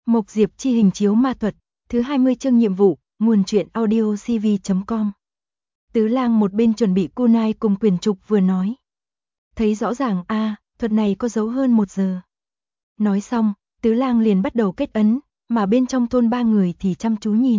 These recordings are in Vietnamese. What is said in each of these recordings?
Mộc Diệp chi hình chiếu ma thuật, thứ 20 chương nhiệm vụ, nguồn truyện audio cv.com. Tứ Lang một bên chuẩn bị kunai cùng quyền trục vừa nói. Thấy rõ ràng thuật này có dấu hơn 1 giờ. Nói xong, Tứ Lang liền bắt đầu kết ấn, mà bên trong thôn 3 người thì chăm chú nhìn.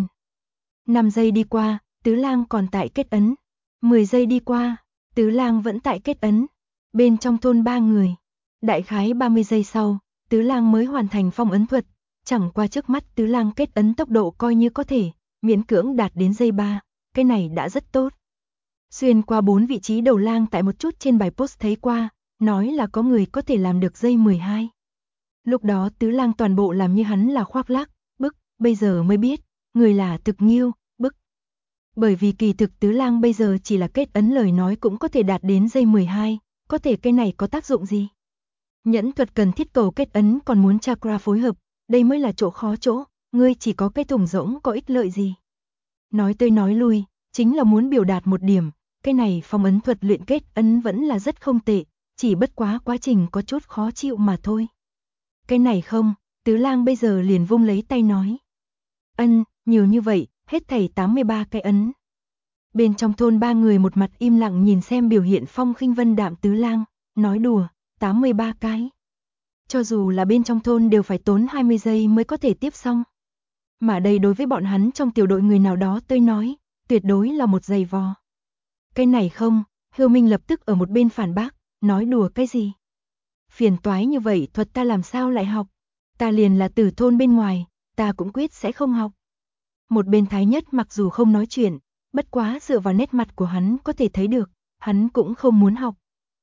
5 giây đi qua, Tứ Lang còn tại kết ấn. 10 giây đi qua, Tứ Lang vẫn tại kết ấn. Bên trong thôn 3 người, đại khái 30 giây sau, Tứ Lang mới hoàn thành phong ấn thuật. Chẳng qua trước mắt Tứ Lang kết ấn tốc độ coi như có thể, miễn cưỡng đạt đến giây 3, cái này đã rất tốt. Xuyên qua 4 vị trí đầu lang tại một chút trên bài post thấy qua, nói là có người có thể làm được giây 12. Lúc đó Tứ Lang toàn bộ làm như hắn là khoác lác, bức, bây giờ mới biết, người là Thực Nghiêu, bức. Bởi vì kỳ thực Tứ Lang bây giờ chỉ là kết ấn lời nói cũng có thể đạt đến giây 12, có thể cái này có tác dụng gì? Nhẫn thuật cần thiết cầu kết ấn còn muốn chakra phối hợp, đây mới là chỗ khó chỗ, ngươi chỉ có cái thùng rỗng có ích lợi gì? Nói tới nói lui, chính là muốn biểu đạt một điểm, cái này phong ấn thuật luyện kết ấn vẫn là rất không tệ, chỉ bất quá quá trình có chút khó chịu mà thôi. Cái này không, Tứ Lang bây giờ liền vung lấy tay nói. Nhiều như vậy, hết thảy 83 cái ấn. Bên trong thôn 3 người một mặt im lặng nhìn xem biểu hiện phong khinh vân đạm Tứ Lang, nói đùa, 83 cái. Cho dù là bên trong thôn đều phải tốn 20 giây mới có thể tiếp xong. Mà đây đối với bọn hắn trong tiểu đội người nào đó tới nói, tuyệt đối là một giày vò. Cái này không, Hưu Minh lập tức ở một bên phản bác, nói đùa cái gì? Phiền toái như vậy thuật ta làm sao lại học? Ta liền là từ thôn bên ngoài, ta cũng quyết sẽ không học. Một bên Thái Nhất mặc dù không nói chuyện, bất quá dựa vào nét mặt của hắn có thể thấy được, hắn cũng không muốn học.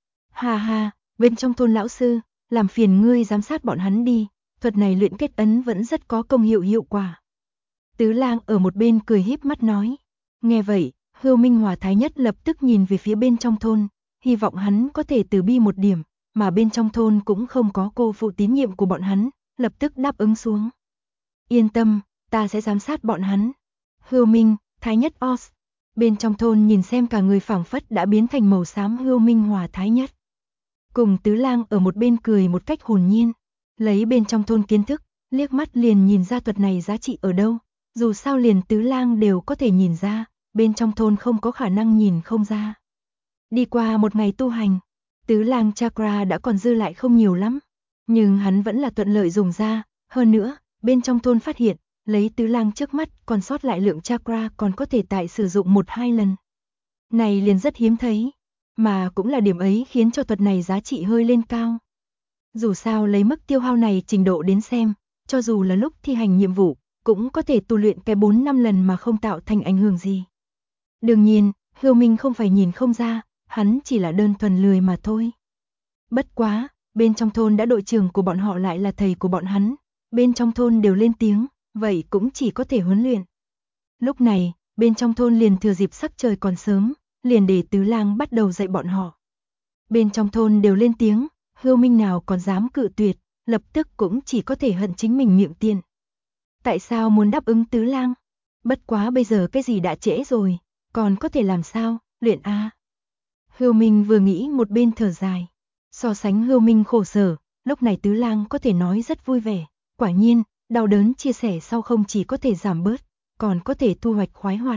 Ha ha, bên trong thôn lão sư, làm phiền ngươi giám sát bọn hắn đi, thuật này luyện kết ấn vẫn rất có công hiệu quả. Tứ Lang ở một bên cười híp mắt nói. Nghe vậy, Hưu Minh Hòa Thái Nhất lập tức nhìn về phía bên trong thôn, hy vọng hắn có thể từ bi một điểm, mà bên trong thôn cũng không có cô phụ tín nhiệm của bọn hắn, lập tức đáp ứng xuống. Yên tâm, ta sẽ giám sát bọn hắn. Hưu Minh, Thái Nhất Os. Bên trong thôn nhìn xem cả người phảng phất đã biến thành màu xám Hưu Minh Hòa Thái Nhất. Cùng Tứ Lang ở một bên cười một cách hồn nhiên, lấy bên trong thôn kiến thức, liếc mắt liền nhìn ra thuật này giá trị ở đâu, dù sao liền Tứ Lang đều có thể nhìn ra, bên trong thôn không có khả năng nhìn không ra. Đi qua một ngày tu hành, Tứ Lang chakra đã còn dư lại không nhiều lắm, nhưng hắn vẫn là thuận lợi dùng ra, hơn nữa, bên trong thôn phát hiện, lấy Tứ Lang trước mắt còn sót lại lượng chakra còn có thể tại sử dụng 1-2 lần. Này liền rất hiếm thấy. Mà cũng là điểm ấy khiến cho thuật này giá trị hơi lên cao. Dù sao lấy mức tiêu hao này trình độ đến xem, cho dù là lúc thi hành nhiệm vụ, cũng có thể tu luyện cái 4-5 lần mà không tạo thành ảnh hưởng gì. Đương nhiên, Hưu Minh không phải nhìn không ra, hắn chỉ là đơn thuần lười mà thôi. Bất quá, bên trong thôn đã đội trưởng của bọn họ lại là thầy của bọn hắn, bên trong thôn đều lên tiếng, vậy cũng chỉ có thể huấn luyện. Lúc này, bên trong thôn liền thừa dịp sắc trời còn sớm, liền để Tứ Lang bắt đầu dạy bọn họ. Bên trong thôn đều lên tiếng, Hưu Minh nào còn dám cự tuyệt, lập tức cũng chỉ có thể hận chính mình miệng tiện. Tại sao muốn đáp ứng Tứ Lang? Bất quá bây giờ cái gì đã trễ rồi, còn có thể làm sao, luyện a. Hưu Minh vừa nghĩ một bên thở dài. So sánh Hưu Minh khổ sở, lúc này Tứ Lang có thể nói rất vui vẻ. Quả nhiên, đau đớn chia sẻ sau không chỉ có thể giảm bớt, còn có thể thu hoạch khoái hoạt.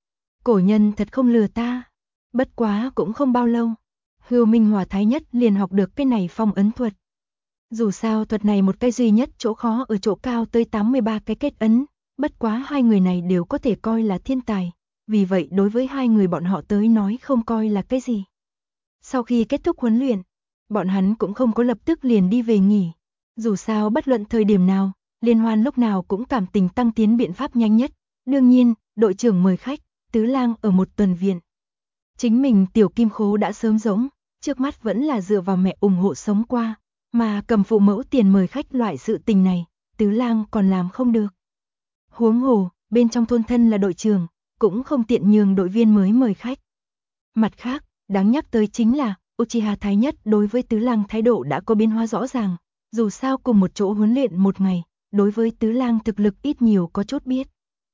Cổ nhân thật không lừa ta. Bất quá cũng không bao lâu, Hưu Minh Hòa Thái Nhất liền học được cái này phong ấn thuật. Dù sao thuật này một cái duy nhất chỗ khó ở chỗ cao tới 83 cái kết ấn, bất quá hai người này đều có thể coi là thiên tài, vì vậy đối với hai người bọn họ tới nói không coi là cái gì. Sau khi kết thúc huấn luyện, bọn hắn cũng không có lập tức liền đi về nghỉ. Dù sao bất luận thời điểm nào, liên hoan lúc nào cũng cảm tình tăng tiến biện pháp nhanh nhất. Đương nhiên, đội trưởng mời khách, Tứ Lang ở một tuần viện. Chính mình tiểu kim khố đã sớm rỗng, trước mắt vẫn là dựa vào mẹ ủng hộ sống qua, mà cầm phụ mẫu tiền mời khách loại sự tình này, Tứ Lang còn làm không được. Huống hồ, bên trong thôn thân là đội trưởng, cũng không tiện nhường đội viên mới mời khách. Mặt khác, đáng nhắc tới chính là, Uchiha Thái Nhất đối với Tứ Lang thái độ đã có biến hóa rõ ràng, dù sao cùng một chỗ huấn luyện một ngày, đối với Tứ Lang thực lực ít nhiều có chút biết.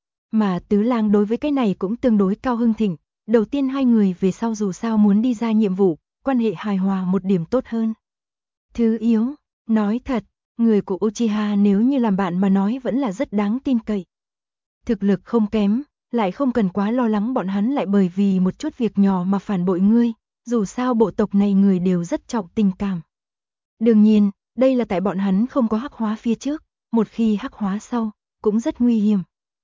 Mà Tứ Lang đối với cái này cũng tương đối cao hưng thịnh. Đầu tiên hai người về sau dù sao muốn đi ra nhiệm vụ, quan hệ hài hòa một điểm tốt hơn. Thứ yếu, nói thật, Người của Uchiha nếu như làm bạn mà nói vẫn là rất đáng tin cậy. Thực lực không kém, lại không cần quá lo lắng bọn hắn lại bởi vì một chút việc nhỏ mà phản bội ngươi, dù sao bộ tộc này người đều rất trọng tình cảm. Đương nhiên, đây là tại bọn hắn không có hắc hóa phía trước, một khi hắc hóa sau, cũng rất nguy hiểm.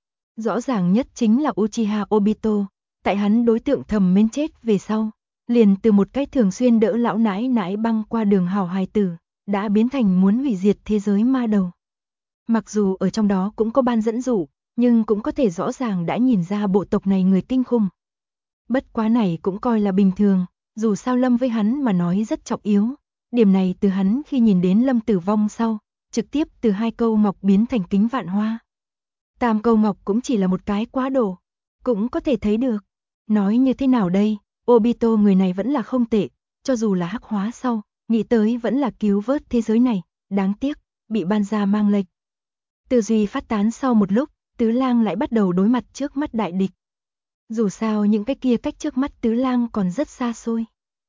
Rõ ràng nhất chính là Uchiha Obito, tại hắn đối tượng thầm mến chết về sau, liền từ một cái thường xuyên đỡ lão nãi nãi băng qua đường hảo hài tử, đã biến thành muốn hủy diệt thế giới ma đầu. Mặc dù ở trong đó cũng có ban dẫn dụ, nhưng cũng có thể rõ ràng đã nhìn ra bộ tộc này người kinh khủng. Bất quá này cũng coi là bình thường, dù sao Lâm với hắn mà nói rất trọng yếu. Điểm này từ hắn khi nhìn đến Lâm tử vong sau, trực tiếp từ 2 câu ngọc biến thành kính vạn hoa. 3 câu ngọc cũng chỉ là một cái quá độ, cũng có thể thấy được. Nói như thế nào đây, Obito người này vẫn là không tệ, cho dù là hắc hóa sau, nghĩ tới vẫn là cứu vớt thế giới này, đáng tiếc, bị ban gia mang lệch. Tư duy phát tán sau một lúc, Tứ Lang lại bắt đầu đối mặt trước mắt đại địch. Dù sao những cái kia cách trước mắt Tứ Lang còn rất xa xôi.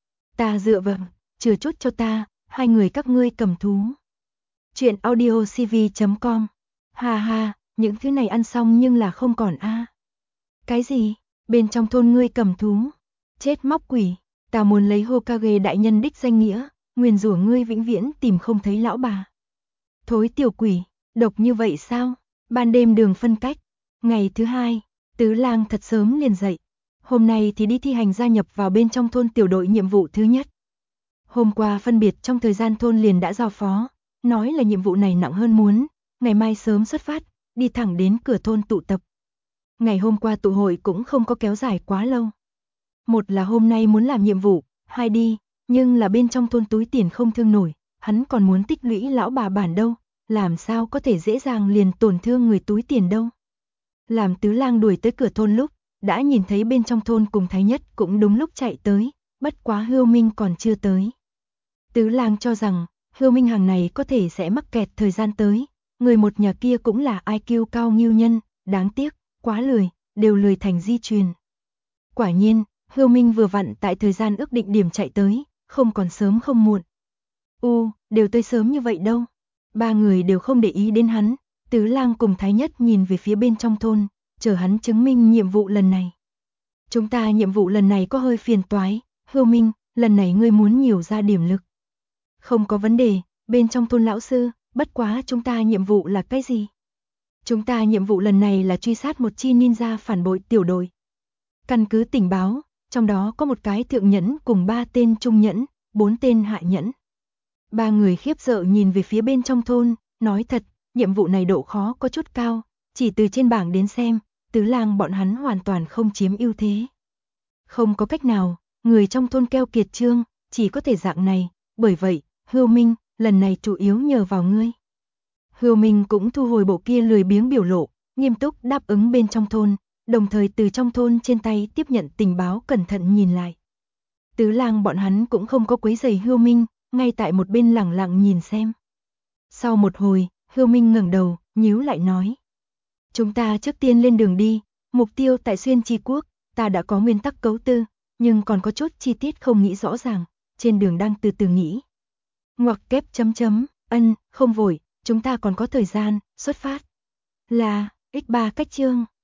Ta dựa vào, chừa chút cho ta, hai người các ngươi cầm thú. Chuyện audiocv.com. Ha ha, những thứ này ăn xong nhưng là không còn a. Cái gì? Bên trong thôn ngươi cầm thú? Chết móc quỷ, ta muốn lấy Hokage đại nhân đích danh nghĩa, nguyền rủa ngươi vĩnh viễn tìm không thấy lão bà. Thối tiểu quỷ, độc như vậy sao? Ban đêm đường phân cách. Ngày thứ 2, Tứ Lang thật sớm liền dậy. Hôm nay thì đi thi hành gia nhập vào bên trong thôn tiểu đội nhiệm vụ thứ nhất. Hôm qua phân biệt trong thời gian thôn liền đã giao phó, nói là nhiệm vụ này nặng hơn muốn, ngày mai sớm xuất phát, đi thẳng đến cửa thôn tụ tập. Ngày hôm qua tụ hội cũng không có kéo dài quá lâu. Một là hôm nay muốn làm nhiệm vụ, hai đi, nhưng là bên trong thôn túi tiền không thương nổi, hắn còn muốn tích lũy lão bà bản đâu, làm sao có thể dễ dàng liền tổn thương người túi tiền đâu. Làm Tứ Lang đuổi tới cửa thôn lúc, đã nhìn thấy bên trong thôn cùng Thái Nhất cũng đúng lúc chạy tới, bất quá Hưu Minh còn chưa tới. Tứ Lang cho rằng, Hưu Minh hàng này có thể sẽ mắc kẹt thời gian tới, người một nhà kia cũng là IQ cao nghiêu nhân, đáng tiếc, quá lười, đều lười thành di truyền. Quả nhiên, Hưu Minh vừa vặn tại thời gian ước định điểm chạy tới, không còn sớm không muộn. Đều tới sớm như vậy đâu. Ba người đều không để ý đến hắn, Tứ Lang cùng Thái Nhất nhìn về phía bên trong thôn, chờ hắn chứng minh nhiệm vụ lần này. Chúng ta nhiệm vụ lần này có hơi phiền toái, Hưu Minh, lần này ngươi muốn nhiều ra điểm lực. Không có vấn đề, bên trong thôn lão sư, bất quá chúng ta nhiệm vụ là cái gì? Chúng ta nhiệm vụ lần này là truy sát một chi ninja phản bội tiểu đội. Căn cứ tình báo, trong đó có một cái thượng nhẫn cùng 3 tên trung nhẫn, 4 tên hạ nhẫn. Ba người khiếp sợ nhìn về phía bên trong thôn, nói thật, nhiệm vụ này độ khó có chút cao, chỉ từ trên bảng đến xem, Tứ Lang bọn hắn hoàn toàn không chiếm ưu thế. Không có cách nào, người trong thôn keo kiệt trương, chỉ có thể dạng này, bởi vậy, Hưu Minh, lần này chủ yếu nhờ vào ngươi. Hưu Minh cũng thu hồi bộ kia lười biếng biểu lộ, nghiêm túc đáp ứng bên trong thôn, đồng thời từ trong thôn trên tay tiếp nhận tình báo cẩn thận nhìn lại. Tứ Lang bọn hắn cũng không có quấy rầy Hưu Minh, ngay tại một bên lẳng lặng nhìn xem. Sau một hồi, Hưu Minh ngẩng đầu, nhíu lại nói. Chúng ta trước tiên lên đường đi, mục tiêu tại Xuyên Chi Quốc, ta đã có nguyên tắc cấu tư, nhưng còn có chút chi tiết không nghĩ rõ ràng, trên đường đang từ từ nghĩ. Ngoặc kép chấm chấm, không vội, chúng ta còn có thời gian, xuất phát. Là, x3 cách chương.